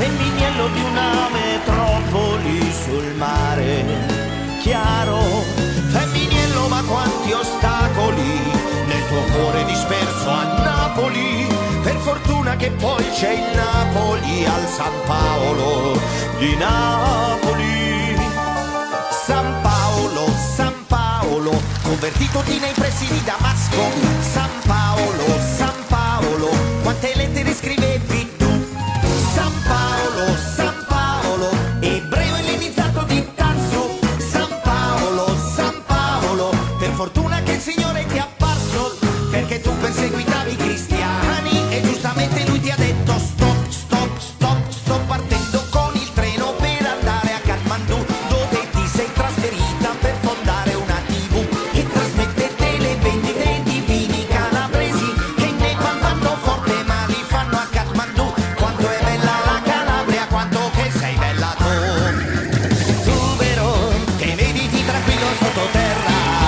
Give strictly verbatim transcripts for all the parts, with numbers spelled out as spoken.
Femminiello di una metropoli sul mare chiaro. Femminiello, ma quanti ostacoli nel tuo cuore disperso a Napoli. Per fortuna che poi c'è il Napoli al San Paolo di Napoli. San Paolo, San Paolo, convertitoti nei pressi di Damasco. San Paolo, San Paolo, quante lettere scrivevi tu? San Paolo, San Paolo, ebreo ellenizzato di Tarso. San Paolo, San Paolo, per fortuna che il Signore ti è apparso, perché tu perseguitavi i cristiani e giustamente lui ti ha detto stop, stop, stop, sto partendo con il treno per andare a Kathmandu, dove ti sei trasferita per fondare una tivù che trasmette le vendite di vini calabresi, che in Nepal vanno forte ma li fanno a Kathmandu. Quanto è bella la Calabria, quanto che sei bella tu. Tu vero che mediti tranquillo sottoterra,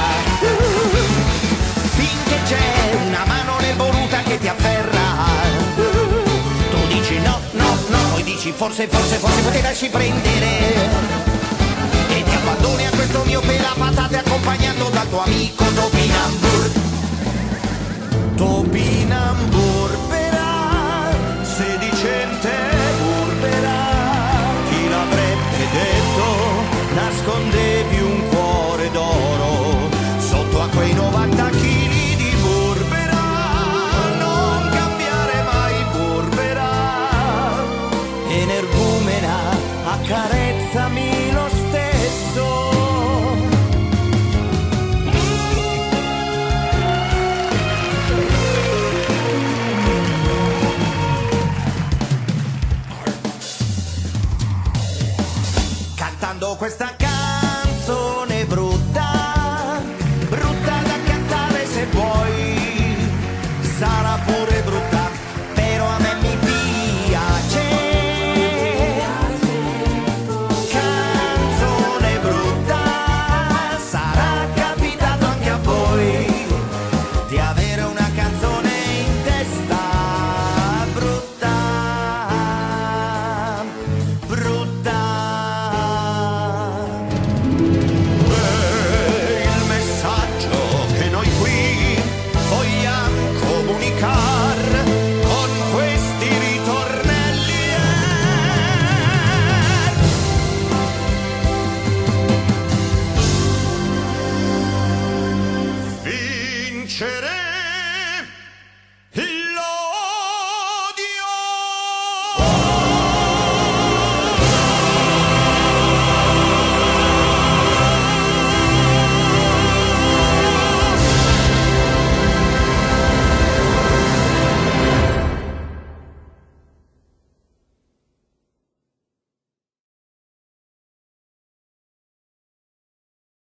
finché c'è una mano nel voluta che ti afferra. Tu dici no, no, no, poi dici forse, forse, forse potrai lasci prendere, e ti abbandoni a questo mio pela patate accompagnato dal tuo amico Topinambur. Topinambur berà, sedicente burbera, chi l'avrebbe detto, nascondevi un cuore d'oro sotto a quei novanta chili di burbera. Non cambiare mai burbera, energumena, accarezzami lo stesso. Cantando questa canzone brutta